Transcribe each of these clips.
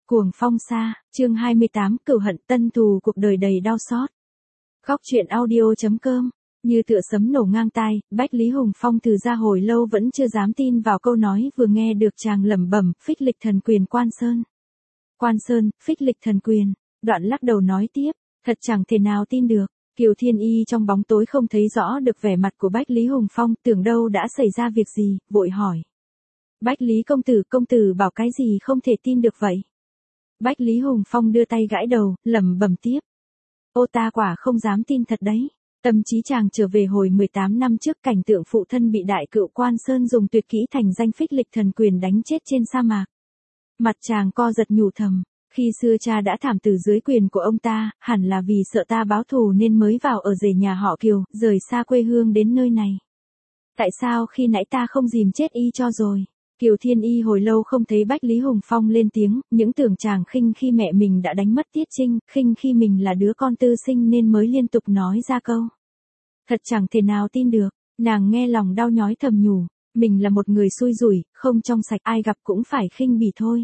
Cuồng phong xa, chương 28, cửu hận tân thù cuộc đời đầy đau xót. Góc truyện audio.com, như tựa sấm nổ ngang tai, Bách Lý Hùng Phong từ ra hồi lâu vẫn chưa dám tin vào câu nói vừa nghe được chàng lẩm bẩm, phích lịch thần quyền Quan Sơn. Quan Sơn, phích lịch thần quyền, đoạn lắc đầu nói tiếp, thật chẳng thể nào tin được. Kiều Thiên Y trong bóng tối không thấy rõ được vẻ mặt của Bách Lý Hùng Phong, tưởng đâu đã xảy ra việc gì, vội hỏi. Bách Lý công tử bảo cái gì không thể tin được vậy? Bách Lý Hùng Phong đưa tay gãi đầu, lẩm bẩm tiếp. Ô ta quả không dám tin thật đấy. Tâm trí chàng trở về hồi 18 năm trước, cảnh tượng phụ thân bị đại cựu Quan Sơn dùng tuyệt kỹ thành danh phích lịch thần quyền đánh chết trên sa mạc. Mặt chàng co giật nhủ thầm, khi xưa cha đã thảm tử dưới quyền của ông ta, hẳn là vì sợ ta báo thù nên mới vào ở rể nhà họ Kiều, rời xa quê hương đến nơi này. Tại sao khi nãy ta không dìm chết y cho rồi? Kiều Thiên Y hồi lâu không thấy Bách Lý Hùng Phong lên tiếng, những tưởng chàng khinh khi mẹ mình đã đánh mất Tiết Trinh, khinh khi mình là đứa con tư sinh nên mới liên tục nói ra câu. Thật chẳng thể nào tin được, nàng nghe lòng đau nhói thầm nhủ, mình là một người xui rủi, không trong sạch, ai gặp cũng phải khinh bỉ thôi.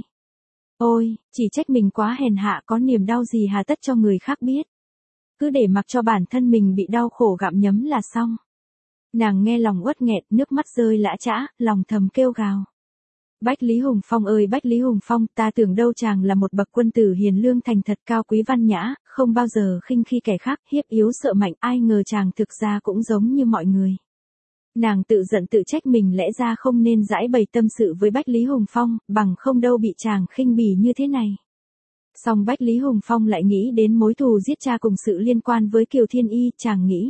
Ôi, chỉ trách mình quá hèn hạ, có niềm đau gì hà tất cho người khác biết. Cứ để mặc cho bản thân mình bị đau khổ gặm nhấm là xong. Nàng nghe lòng uất nghẹn, nước mắt rơi lã chã, lòng thầm kêu gào. Bách Lý Hùng Phong ơi Bách Lý Hùng Phong, ta tưởng đâu chàng là một bậc quân tử hiền lương thành thật cao quý văn nhã, không bao giờ khinh khi kẻ khác, hiếp yếu sợ mạnh, ai ngờ chàng thực ra cũng giống như mọi người. Nàng tự giận tự trách mình, lẽ ra không nên giãi bày tâm sự với Bách Lý Hùng Phong, bằng không đâu bị chàng khinh bỉ như thế này. Song Bách Lý Hùng Phong lại nghĩ đến mối thù giết cha cùng sự liên quan với Kiều Thiên Y, chàng nghĩ.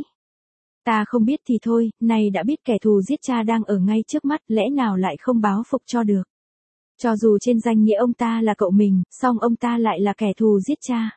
Ta không biết thì thôi, nay đã biết kẻ thù giết cha đang ở ngay trước mắt, lẽ nào lại không báo phục cho được. Cho dù trên danh nghĩa ông ta là cậu mình, song ông ta lại là kẻ thù giết cha.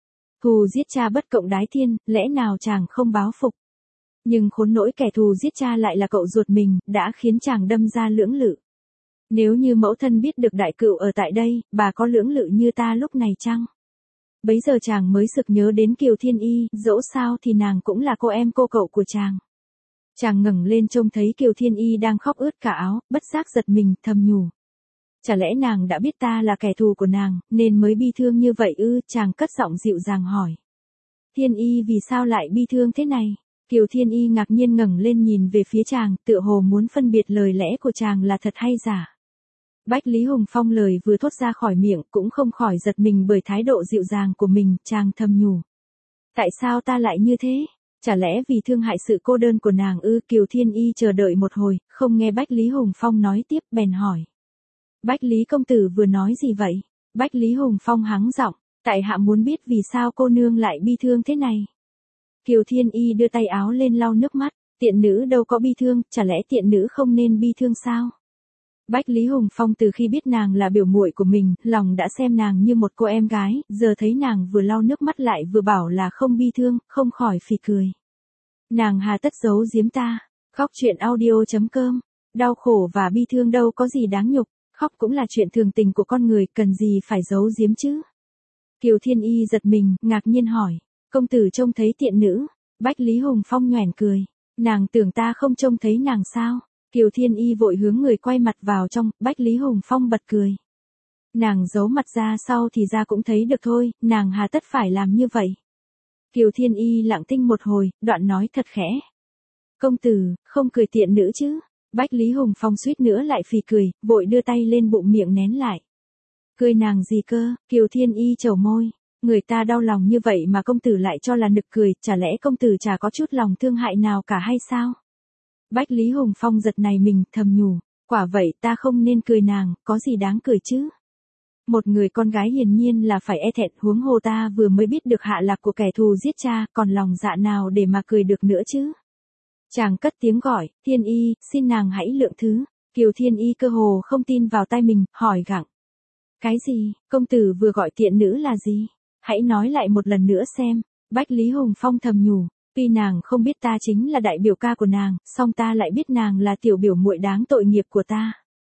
Thù giết cha bất cộng đái thiên, lẽ nào chàng không báo phục. Nhưng khốn nỗi kẻ thù giết cha lại là cậu ruột mình, đã khiến chàng đâm ra lưỡng lự. Nếu như mẫu thân biết được đại cựu ở tại đây, bà có lưỡng lự như ta lúc này chăng? Bấy giờ chàng mới sực nhớ đến Kiều Thiên Y, dẫu sao thì nàng cũng là cô em cô cậu của chàng. Chàng ngẩng lên trông thấy Kiều Thiên Y đang khóc ướt cả áo, bất giác giật mình, thầm nhủ. Chả lẽ nàng đã biết ta là kẻ thù của nàng, nên mới bi thương như vậy ư? Chàng cất giọng dịu dàng hỏi. Thiên Y vì sao lại bi thương thế này? Kiều Thiên Y ngạc nhiên ngẩng lên nhìn về phía chàng, tựa hồ muốn phân biệt lời lẽ của chàng là thật hay giả. Bách Lý Hùng Phong lời vừa thốt ra khỏi miệng cũng không khỏi giật mình bởi thái độ dịu dàng của mình, chàng thầm nhủ. Tại sao ta lại như thế? Chả lẽ vì thương hại sự cô đơn của nàng ư? Kiều Thiên Y chờ đợi một hồi, không nghe Bách Lý Hùng Phong nói tiếp, bèn hỏi. Bách Lý công tử vừa nói gì vậy? Bách Lý Hùng Phong hắng giọng, tại hạ muốn biết vì sao cô nương lại bi thương thế này. Kiều Thiên Y đưa tay áo lên lau nước mắt, tiện nữ đâu có bi thương, chả lẽ tiện nữ không nên bi thương sao? Bách Lý Hùng Phong từ khi biết nàng là biểu muội của mình, lòng đã xem nàng như một cô em gái, giờ thấy nàng vừa lau nước mắt lại vừa bảo là không bi thương, không khỏi phì cười. Nàng hà tất giấu giếm ta. Góc truyện audio.com, đau khổ và bi thương đâu có gì đáng nhục, khóc cũng là chuyện thường tình của con người, cần gì phải giấu giếm chứ. Kiều Thiên Y giật mình, ngạc nhiên hỏi, công tử trông thấy tiện nữ? Bách Lý Hùng Phong nhoẻn cười, nàng tưởng ta không trông thấy nàng sao? Kiều Thiên Y vội hướng người quay mặt vào trong, Bách Lý Hùng Phong bật cười. Nàng giấu mặt ra sau thì ra cũng thấy được thôi, nàng hà tất phải làm như vậy. Kiều Thiên Y lặng thinh một hồi, đoạn nói thật khẽ. Công tử, không cười tiện nữ chứ? Bách Lý Hùng Phong suýt nữa lại phì cười, vội đưa tay lên bụng miệng nén lại. Cười nàng gì cơ? Kiều Thiên Y trầu môi. Người ta đau lòng như vậy mà công tử lại cho là nực cười, chả lẽ công tử chả có chút lòng thương hại nào cả hay sao? Bách Lý Hùng Phong giật này mình, thầm nhủ, quả vậy ta không nên cười nàng, có gì đáng cười chứ? Một người con gái hiển nhiên là phải e thẹn, huống hồ ta vừa mới biết được hạ lạc của kẻ thù giết cha, còn lòng dạ nào để mà cười được nữa chứ? Chàng cất tiếng gọi, Thiên Y, xin nàng hãy lượng thứ. Kiều Thiên Y cơ hồ không tin vào tai mình, hỏi gặng. Cái gì, công tử vừa gọi tiện nữ là gì? Hãy nói lại một lần nữa xem. Bách Lý Hùng Phong thầm nhủ. Tuy nàng không biết ta chính là đại biểu ca của nàng, song ta lại biết nàng là tiểu biểu muội đáng tội nghiệp của ta.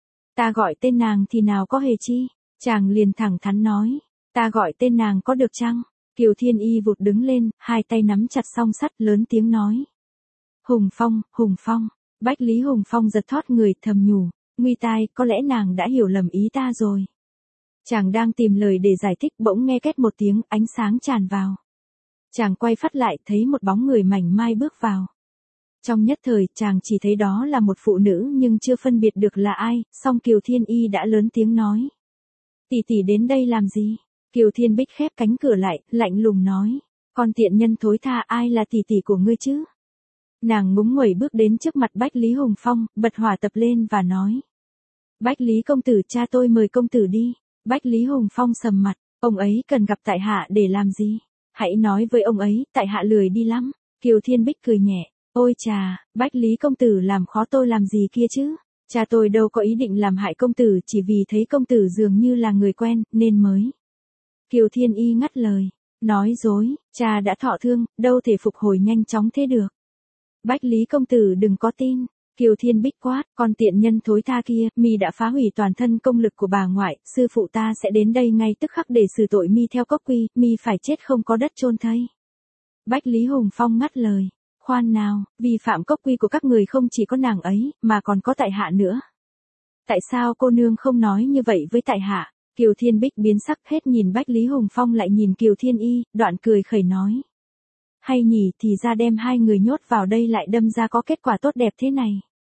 Ta gọi tên nàng thì nào có hề chi? Chàng liền thẳng thắn nói. Ta gọi tên nàng có được chăng? Kiều Thiên Y vụt đứng lên, hai tay nắm chặt song sắt, lớn tiếng nói. Hùng Phong, Hùng Phong. Bách Lý Hùng Phong giật thót người, thầm nhủ. Nguy tai, có lẽ nàng đã hiểu lầm ý ta rồi. Chàng đang tìm lời để giải thích bỗng nghe két một tiếng, ánh sáng tràn vào. Chàng quay phát lại thấy một bóng người mảnh mai bước vào. Trong nhất thời chàng chỉ thấy đó là một phụ nữ nhưng chưa phân biệt được là ai, song Kiều Thiên Y đã lớn tiếng nói. Tỷ tỷ đến đây làm gì? Kiều Thiên Bích khép cánh cửa lại, lạnh lùng nói. Con tiện nhân thối tha, ai là tỷ tỷ của ngươi chứ? Nàng ngúng nguẩy bước đến trước mặt Bách Lý Hùng Phong, bật hỏa tập lên và nói. Bách Lý công tử, cha tôi mời công tử đi. Bách Lý Hùng Phong sầm mặt, ông ấy cần gặp tại hạ để làm gì? Hãy nói với ông ấy, tại hạ lười đi lắm. Kiều Thiên Bích cười nhẹ. Ôi chà, Bách Lý công tử làm khó tôi làm gì kia chứ? Cha tôi đâu có ý định làm hại công tử, chỉ vì thấy công tử dường như là người quen, nên mới. Kiều Thiên Y ngắt lời. Nói dối, cha đã thọ thương, đâu thể phục hồi nhanh chóng thế được. Bách Lý công tử đừng có tin. Kiều Thiên Bích quát, con tiện nhân thối tha kia, mi đã phá hủy toàn thân công lực của bà ngoại, sư phụ ta sẽ đến đây ngay tức khắc để xử tội mi theo cốc quy, mi phải chết không có đất chôn thây. Bách Lý Hùng Phong ngắt lời. Khoan nào, vi phạm cốc quy của các người không chỉ có nàng ấy, mà còn có tại hạ nữa. Tại sao cô nương không nói như vậy với tại hạ? Kiều Thiên Bích biến sắc, hết nhìn Bách Lý Hùng Phong lại nhìn Kiều Thiên Y, đoạn cười khẩy nói. Hay nhỉ, thì ra đem hai người nhốt vào đây lại đâm ra có kết quả tốt đẹp thế này.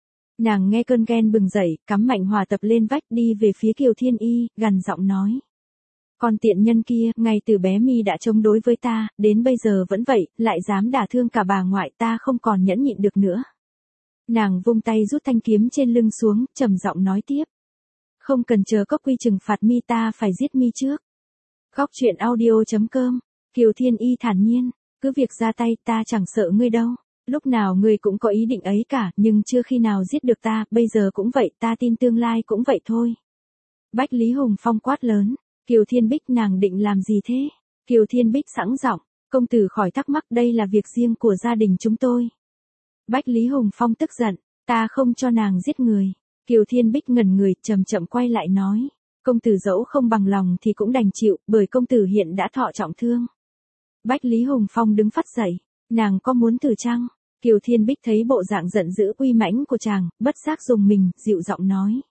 Nàng nghe cơn ghen bừng dậy, cắm mạnh hỏa tập lên vách đi về phía Kiều Thiên Y, gằn giọng nói. Con tiện nhân kia, ngay từ bé mi đã chống đối với ta, đến bây giờ vẫn vậy, lại dám đả thương cả bà ngoại, ta không còn nhẫn nhịn được nữa. Nàng vung tay rút thanh kiếm trên lưng xuống, trầm giọng nói tiếp. Không cần chờ cốc quy trừng phạt mi, ta phải giết mi trước. Góc truyện audio.com. Kiều Thiên Y thản nhiên, cứ việc ra tay, ta chẳng sợ ngươi đâu. Lúc nào ngươi cũng có ý định ấy cả, nhưng chưa khi nào giết được ta, bây giờ cũng vậy, ta tin tương lai cũng vậy thôi. Bách Lý Hùng Phong quát lớn. Kiều Thiên Bích, nàng định làm gì thế? Kiều Thiên Bích sẵn giọng, công tử khỏi thắc mắc, đây là việc riêng của gia đình chúng tôi. Bách Lý Hùng Phong tức giận, ta không cho nàng giết người. Kiều Thiên Bích ngẩn người, chậm chậm quay lại nói, công tử dẫu không bằng lòng thì cũng đành chịu, bởi công tử hiện đã thọ trọng thương. Bách Lý Hùng Phong đứng phắt dậy, nàng có muốn thử chăng? Kiều Thiên Bích thấy bộ dạng giận dữ uy mãnh của chàng, bất giác dùng mình, dịu giọng nói.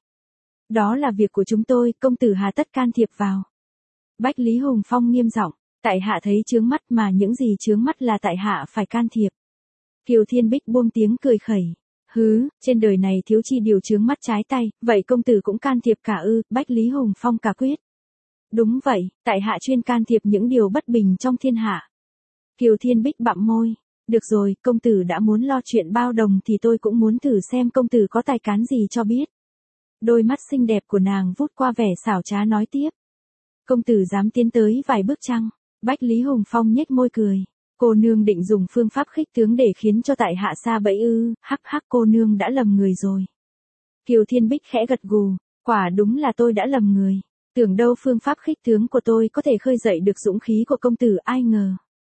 Đó là việc của chúng tôi, công tử hà tất can thiệp vào. Bách Lý Hùng Phong nghiêm giọng, tại hạ thấy chướng mắt, mà những gì chướng mắt là tại hạ phải can thiệp. Kiều Thiên Bích buông tiếng cười khẩy. Hứ, trên đời này thiếu chi điều chướng mắt trái tay, vậy công tử cũng can thiệp cả ư? Bách Lý Hùng Phong cả quyết. Đúng vậy, tại hạ chuyên can thiệp những điều bất bình trong thiên hạ. Kiều Thiên Bích bặm môi. Được rồi, công tử đã muốn lo chuyện bao đồng thì tôi cũng muốn thử xem công tử có tài cán gì cho biết. Đôi mắt xinh đẹp của nàng vút qua vẻ xảo trá nói tiếp. Công tử dám tiến tới vài bước chăng? Bách Lý Hùng Phong nhếch môi cười. Cô nương định dùng phương pháp khích tướng để khiến cho tại hạ sa bẫy ư? Hắc hắc, cô nương đã lầm người rồi. Kiều Thiên Bích khẽ gật gù. Quả đúng là tôi đã lầm người. Tưởng đâu phương pháp khích tướng của tôi có thể khơi dậy được dũng khí của công tử, ai ngờ.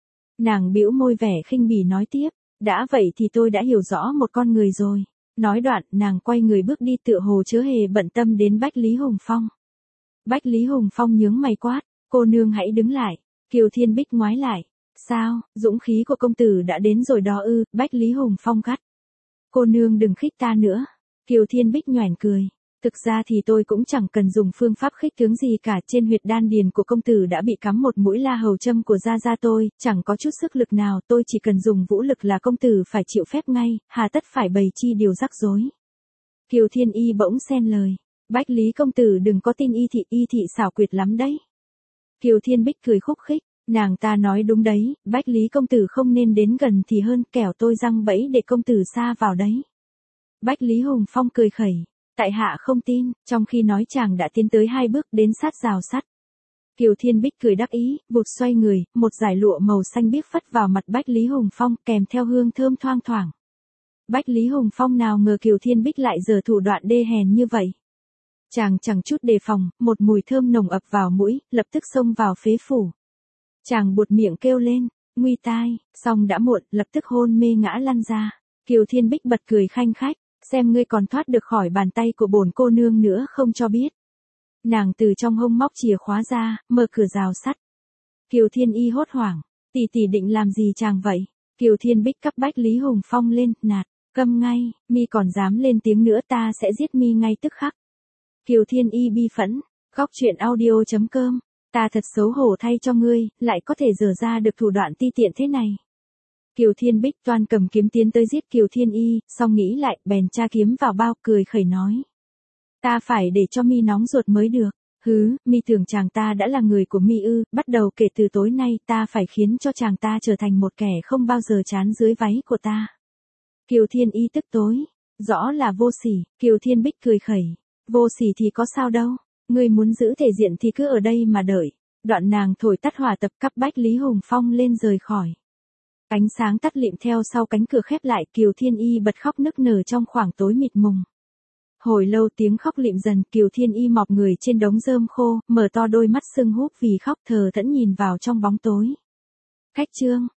Nàng bĩu môi vẻ khinh bỉ nói tiếp. Đã vậy thì tôi đã hiểu rõ một con người rồi. Nói đoạn, nàng quay người bước đi tựa hồ chớ hề bận tâm đến Bách Lý Hùng Phong. Bách Lý Hùng Phong nhướng mày quát, cô nương hãy đứng lại. Kiều Thiên Bích ngoái lại. Sao, dũng khí của công tử đã đến rồi đó ư? Bách Lý Hùng Phong gắt. Cô nương đừng khích ta nữa. Kiều Thiên Bích nhoẻn cười. Thực ra thì tôi cũng chẳng cần dùng phương pháp khích tướng gì cả, trên huyệt đan điền của công tử đã bị cắm một mũi la hầu châm của gia gia tôi, chẳng có chút sức lực nào, tôi chỉ cần dùng vũ lực là công tử phải chịu phép ngay, hà tất phải bày chi điều rắc rối. Kiều Thiên Y bỗng xen lời. Bách Lý công tử đừng có tin y thị xảo quyệt lắm đấy. Kiều Thiên Bích cười khúc khích, nàng ta nói đúng đấy, Bách Lý công tử không nên đến gần thì hơn, kẻo tôi giăng bẫy để công tử sa vào đấy. Bách Lý Hùng Phong cười khẩy. Tại hạ không tin, trong khi nói chàng đã tiến tới 2 bước đến sát rào sắt. Kiều Thiên Bích cười đắc ý, vụt xoay người, một dải lụa màu xanh biếc phất vào mặt Bách Lý Hùng Phong kèm theo hương thơm thoang thoảng. Bách Lý Hùng Phong nào ngờ Kiều Thiên Bích lại giở thủ đoạn đê hèn như vậy. Chàng chẳng chút đề phòng, một mùi thơm nồng ập vào mũi, lập tức xông vào phế phủ. Chàng buột miệng kêu lên, nguy tai, song đã muộn, lập tức hôn mê ngã lăn ra. Kiều Thiên Bích bật cười khanh khách. Xem ngươi còn thoát được khỏi bàn tay của bổn cô nương nữa không cho biết. Nàng từ trong hông móc chìa khóa ra, mở cửa rào sắt. Kiều Thiên Y hốt hoảng, tỷ tỷ định làm gì chàng vậy? Kiều Thiên Bích cắp Bách Lý Hùng Phong lên, nạt, câm ngay, mi còn dám lên tiếng nữa ta sẽ giết mi ngay tức khắc. Kiều Thiên Y bi phẫn, Góc truyện audio.com. Ta thật xấu hổ thay cho ngươi, lại có thể dở ra được thủ đoạn ti tiện thế này. Kiều Thiên Bích toan cầm kiếm tiến tới giết Kiều Thiên Y, xong nghĩ lại, bèn tra kiếm vào bao, cười khẩy nói. Ta phải để cho mi nóng ruột mới được. Hứ, mi tưởng chàng ta đã là người của mi ư, bắt đầu kể từ tối nay ta phải khiến cho chàng ta trở thành một kẻ không bao giờ chán dưới váy của ta. Kiều Thiên Y tức tối. Rõ là vô sỉ, Kiều Thiên Bích cười khẩy. Vô sỉ thì có sao đâu, ngươi muốn giữ thể diện thì cứ ở đây mà đợi. Đoạn nàng thổi tắt hỏa tập cắp bách Lý Hùng Phong lên rời khỏi. Ánh sáng tắt lịm theo sau cánh cửa khép lại, Kiều Thiên Y bật khóc nức nở trong khoảng tối mịt mùng. Hồi lâu tiếng khóc lịm dần, Kiều Thiên Y mọc người trên đống rơm khô, mở to đôi mắt sưng húp vì khóc, thờ thẫn nhìn vào trong bóng tối. Khách trương,